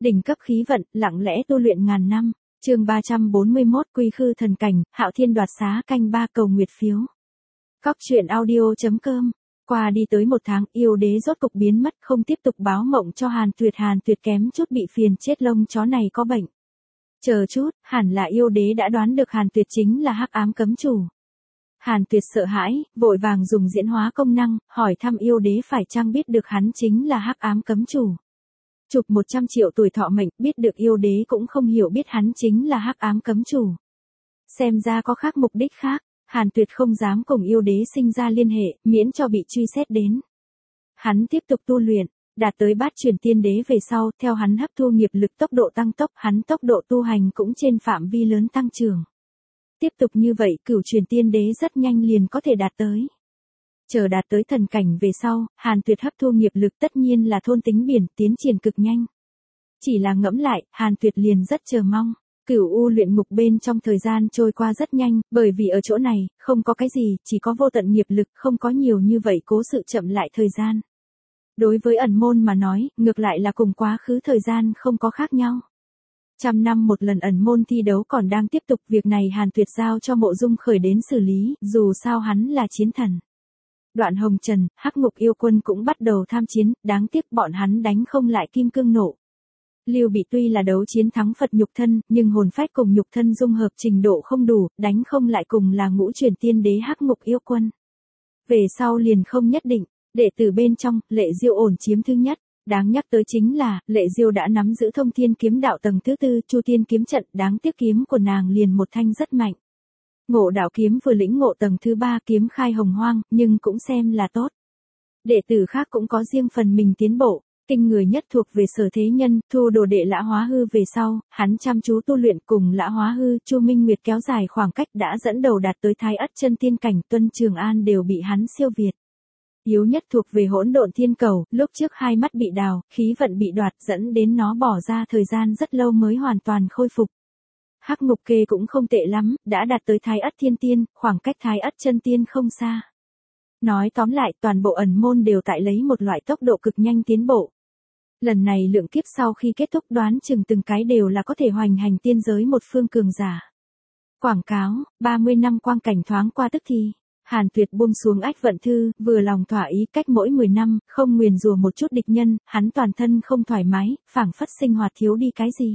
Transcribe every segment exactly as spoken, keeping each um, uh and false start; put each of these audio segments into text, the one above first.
Đỉnh cấp khí vận, lặng lẽ tu luyện ngàn năm. Chương ba trăm bốn mươi mốt Quy Khư thần cảnh, Hạo Thiên đoạt xá canh ba cầu nguyệt phiếu. Cóc truyện audio chấm com. Qua đi tới một tháng, yêu đế rốt cục biến mất, không tiếp tục báo mộng cho Hàn Tuyệt. Hàn Tuyệt kém chút bị phiền chết, lông chó này có bệnh. Chờ chút, hẳn là yêu đế đã đoán được Hàn Tuyệt chính là hắc ám cấm chủ. Hàn Tuyệt sợ hãi, vội vàng dùng diễn hóa công năng, hỏi thăm yêu đế phải chăng biết được hắn chính là hắc ám cấm chủ. Chụp một trăm triệu tuổi thọ mệnh, biết được yêu đế cũng không hiểu biết hắn chính là hắc ám cấm chủ. Xem ra có khác mục đích khác, Hàn Tuyệt không dám cùng yêu đế sinh ra liên hệ, miễn cho bị truy xét đến. Hắn tiếp tục tu luyện, đạt tới bát truyền tiên đế về sau, theo hắn hấp thu nghiệp lực tốc độ tăng tốc, hắn tốc độ tu hành cũng trên phạm vi lớn tăng trưởng. Tiếp tục như vậy, cửu truyền tiên đế rất nhanh liền có thể đạt tới. Chờ đạt tới thần cảnh về sau, Hàn Tuyệt hấp thu nghiệp lực tất nhiên là thôn tính biển, tiến triển cực nhanh. Chỉ là ngẫm lại, Hàn Tuyệt liền rất chờ mong. Cửu U luyện ngục bên trong thời gian trôi qua rất nhanh, bởi vì ở chỗ này, không có cái gì, chỉ có vô tận nghiệp lực, không có nhiều như vậy cố sự chậm lại thời gian. Đối với ẩn môn mà nói, ngược lại là cùng quá khứ thời gian không có khác nhau. Trăm năm một lần ẩn môn thi đấu còn đang tiếp tục, việc này Hàn Tuyệt giao cho Mộ Dung Khởi đến xử lý, dù sao hắn là chiến thần. Đoạn Hồng Trần, Hắc Ngục yêu quân cũng bắt đầu tham chiến, đáng tiếc bọn hắn đánh không lại Kim Cương Nộ. Lưu Bị tuy là đấu chiến thắng Phật nhục thân, nhưng hồn phách cùng nhục thân dung hợp trình độ không đủ, đánh không lại cùng là ngũ truyền tiên đế Hắc Ngục yêu quân. Về sau liền không nhất định, đệ tử bên trong, Lệ Diêu ổn chiếm thứ nhất. Đáng nhắc tới chính là, Lệ Diêu đã nắm giữ thông thiên kiếm đạo tầng thứ tư, Chu Tiên kiếm trận, đáng tiếc kiếm của nàng liền một thanh rất mạnh. Ngộ đạo kiếm vừa lĩnh ngộ tầng thứ ba, kiếm khai hồng hoang, nhưng cũng xem là tốt. Đệ tử khác cũng có riêng phần mình tiến bộ, kinh người nhất thuộc về Sở Thế Nhân, thu đồ đệ Lã Hóa Hư về sau, hắn chăm chú tu luyện cùng Lã Hóa Hư, Chu Minh Nguyệt kéo dài khoảng cách đã dẫn đầu đạt tới Thái Ất chân tiên cảnh, Tuân Trường An đều bị hắn siêu việt. Yếu nhất thuộc về Hỗn Độn Thiên Cầu, lúc trước hai mắt bị đào, khí vận bị đoạt dẫn đến nó bỏ ra thời gian rất lâu mới hoàn toàn khôi phục. Hắc Ngục Kê cũng không tệ lắm, đã đạt tới Thái Ất Thiên Tiên, khoảng cách Thái Ất chân tiên không xa. Nói tóm lại, toàn bộ ẩn môn đều tại lấy một loại tốc độ cực nhanh tiến bộ. Lần này lượng kiếp sau khi kết thúc đoán chừng từng cái đều là có thể hoành hành tiên giới một phương cường giả. Quảng cáo, ba mươi năm quang cảnh thoáng qua tức thì. Hàn Tuyệt buông xuống ách vận thư, vừa lòng thỏa ý, cách mỗi mười năm, không nguyền rủa một chút địch nhân, hắn toàn thân không thoải mái, phảng phất sinh hoạt thiếu đi cái gì.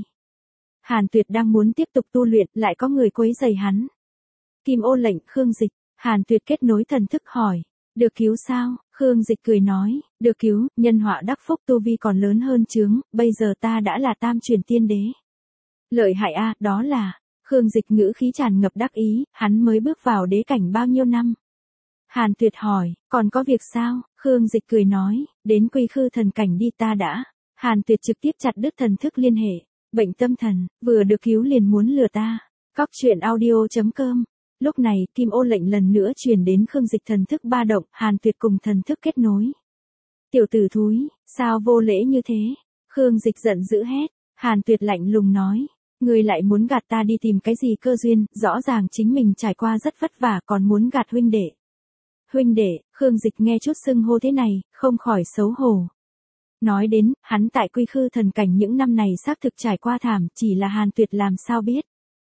Hàn Tuyệt đang muốn tiếp tục tu luyện, lại có người quấy rầy hắn. Kim Ô lệnh, Khương Dịch. Hàn Tuyệt kết nối thần thức hỏi, được cứu sao? Khương Dịch cười nói, được cứu, nhân họa đắc phúc, tu vi còn lớn hơn chướng, bây giờ ta đã là tam truyền tiên đế. Lợi hại a, đó là, Khương Dịch ngữ khí tràn ngập đắc ý, hắn mới bước vào đế cảnh bao nhiêu năm? Hàn Tuyệt hỏi, còn có việc sao? Khương Dịch cười nói, đến Quy Khư thần cảnh đi ta đã. Hàn Tuyệt trực tiếp chặt đứt thần thức liên hệ, bệnh tâm thần, vừa được cứu liền muốn lừa ta. Cóc truyện audio chấm com. Lúc này, Kim Ô lệnh lần nữa truyền đến Khương Dịch thần thức ba động, Hàn Tuyệt cùng thần thức kết nối. Tiểu tử thúi, sao vô lễ như thế? Khương Dịch giận dữ hét, Hàn Tuyệt lạnh lùng nói. Ngươi lại muốn gạt ta đi tìm cái gì cơ duyên, rõ ràng chính mình trải qua rất vất vả còn muốn gạt huynh đệ. Huynh đệ, Khương Dịch nghe chút xưng hô thế này, không khỏi xấu hổ. Nói đến, hắn tại Quy Khư thần cảnh những năm này xác thực trải qua thảm, chỉ là Hàn Tuyệt làm sao biết.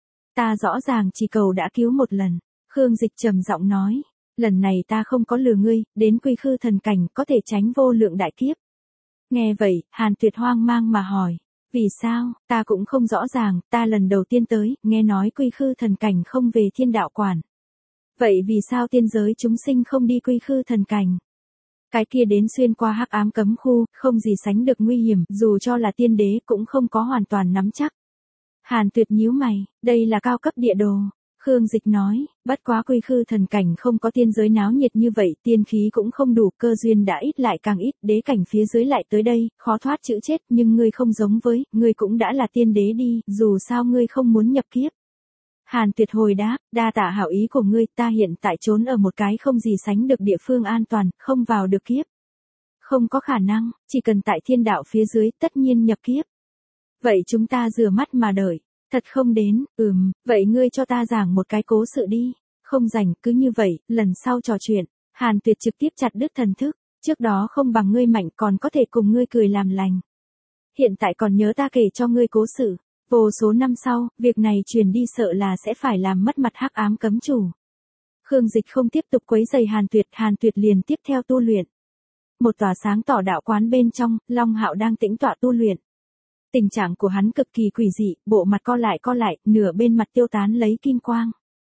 Ta rõ ràng chỉ cầu đã cứu một lần, Khương Dịch trầm giọng nói, lần này ta không có lừa ngươi, đến Quy Khư thần cảnh có thể tránh vô lượng đại kiếp. Nghe vậy, Hàn Tuyệt hoang mang mà hỏi. Vì sao, ta cũng không rõ ràng, ta lần đầu tiên tới, nghe nói Quy Khư thần cảnh không về thiên đạo quản. Vậy vì sao tiên giới chúng sinh không đi Quy Khư thần cảnh? Cái kia đến xuyên qua hắc ám cấm khu, không gì sánh được nguy hiểm, dù cho là tiên đế cũng không có hoàn toàn nắm chắc. Hàn Tuyệt nhíu mày, đây là cao cấp địa đồ. Khương Dịch nói, bất quá Quy Khư thần cảnh không có tiên giới náo nhiệt như vậy, tiên khí cũng không đủ, cơ duyên đã ít lại càng ít, đế cảnh phía dưới lại tới đây, khó thoát chữ chết, nhưng ngươi không giống với, ngươi cũng đã là tiên đế đi, dù sao ngươi không muốn nhập kiếp. Hàn Tuyệt hồi đáp, đa tạ hảo ý của ngươi, ta hiện tại trốn ở một cái không gì sánh được địa phương an toàn, không vào được kiếp. Không có khả năng, chỉ cần tại thiên đạo phía dưới, tất nhiên nhập kiếp. Vậy chúng ta rửa mắt mà đợi. Thật không đến, ừm, vậy ngươi cho ta giảng một cái cố sự đi. Không rảnh, cứ như vậy, lần sau trò chuyện. Hàn Tuyệt trực tiếp chặt đứt thần thức, trước đó không bằng ngươi mạnh còn có thể cùng ngươi cười làm lành. hiện tại còn nhớ ta kể cho ngươi cố sự. Vô số năm sau, việc này truyền đi sợ là sẽ phải làm mất mặt hắc ám cấm chủ. Khương Dịch không tiếp tục quấy rầy Hàn Tuyệt, Hàn Tuyệt liền tiếp theo tu luyện. Một tòa sáng tỏ đạo quán bên trong, Long Hạo đang tĩnh tọa tu luyện. Tình trạng của hắn cực kỳ quỷ dị, bộ mặt co lại co lại, nửa bên mặt tiêu tán lấy kim quang.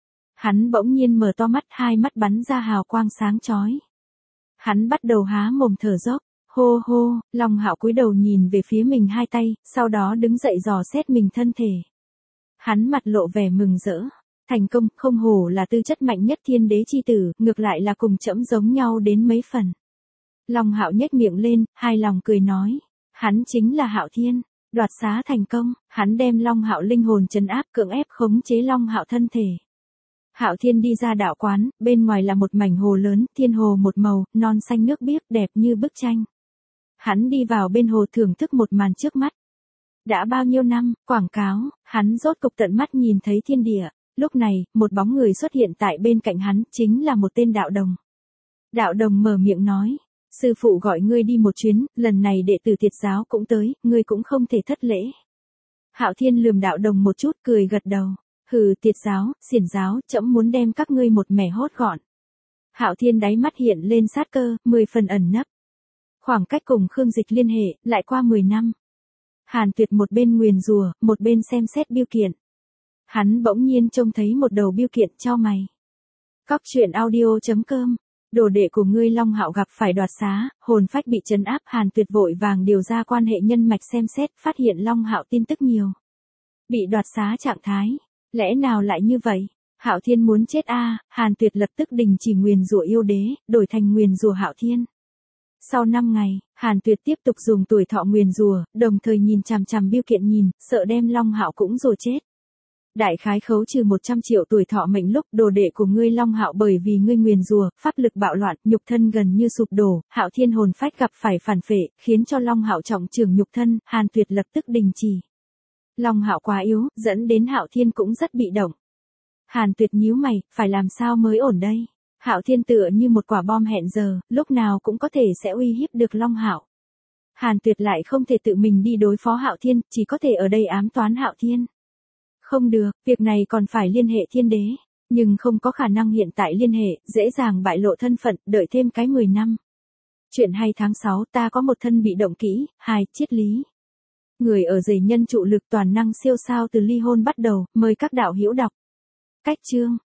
Hắn bỗng nhiên mở to mắt, hai mắt bắn ra hào quang sáng chói. Hắn bắt đầu há mồm thở dốc, hô hô, Long Hạo cúi đầu nhìn về phía mình hai tay, sau đó đứng dậy dò xét mình thân thể. Hắn mặt lộ vẻ mừng rỡ, thành công, không hổ là tư chất mạnh nhất thiên đế chi tử, ngược lại là cùng trẫm giống nhau đến mấy phần. Long Hạo nhếch miệng lên, hài lòng cười nói, hắn chính là Hạo Thiên, đoạt xá thành công, hắn đem Long Hạo linh hồn trấn áp, cưỡng ép khống chế Long Hạo thân thể. Hạo Thiên đi ra đạo quán, bên ngoài là một mảnh hồ lớn, thiên hồ một màu, non xanh nước biếc, đẹp như bức tranh. Hắn đi vào bên hồ thưởng thức một màn trước mắt. Đã bao nhiêu năm, quảng cáo, hắn rốt cục tận mắt nhìn thấy thiên địa. Lúc này, một bóng người xuất hiện tại bên cạnh hắn, chính là một tên đạo đồng. Đạo đồng mở miệng nói, sư phụ gọi ngươi đi một chuyến, lần này đệ tử Tiệt giáo cũng tới, ngươi cũng không thể thất lễ. Hạo Thiên lườm đạo đồng một chút, cười gật đầu. Hừ, Tiệt giáo, xiển giáo, trẫm muốn đem các ngươi một mẻ hốt gọn. Hạo Thiên đáy mắt hiện lên sát cơ, mười phần ẩn nấp. Khoảng cách cùng Khương Dịch liên hệ, lại qua mười năm. Hàn Tuyệt một bên nguyền rủa, một bên xem xét bưu kiện. Hắn bỗng nhiên trông thấy một đầu bưu kiện, chau mày. Cóc truyện audio chấm com. Đồ đệ của ngươi Long Hạo gặp phải đoạt xá, hồn phách bị trấn áp, Hàn Tuyệt vội vàng điều ra quan hệ nhân mạch xem xét, phát hiện Long Hạo tin tức nhiều. Bị đoạt xá trạng thái, lẽ nào lại như vậy? Hạo Thiên muốn chết a, à, Hàn Tuyệt lập tức đình chỉ nguyền rủa yêu đế, đổi thành nguyền rủa Hạo Thiên. Sau năm ngày, Hàn Tuyệt tiếp tục dùng tuổi thọ nguyền rủa, đồng thời nhìn chằm chằm bưu kiện nhìn, sợ đem Long Hạo cũng rủa chết. Đại khái khấu trừ một trăm triệu tuổi thọ mệnh lúc đồ đệ của ngươi Long Hạo bởi vì ngươi nguyền rủa, pháp lực bạo loạn, nhục thân gần như sụp đổ, Hạo Thiên hồn phách gặp phải phản phệ, khiến cho Long Hạo trọng trưởng nhục thân, Hàn Tuyệt lập tức đình chỉ. Long Hạo quá yếu, dẫn đến Hạo Thiên cũng rất bị động. Hàn Tuyệt nhíu mày, phải làm sao mới ổn đây? Hạo Thiên tựa như một quả bom hẹn giờ, lúc nào cũng có thể sẽ uy hiếp được Long Hạo. Hàn Tuyệt lại không thể tự mình đi đối phó Hạo Thiên, chỉ có thể ở đây ám toán Hạo Thiên. Không được, việc này còn phải liên hệ thiên đế, nhưng không có khả năng hiện tại liên hệ, dễ dàng bại lộ thân phận, đợi thêm cái mười năm. Chuyện hay tháng sáu, ta có một thân bị động kỹ, hai, triết lý. Người ở dày nhân trụ lực toàn năng siêu sao từ ly hôn bắt đầu, mời các đạo hữu đọc. Cách chương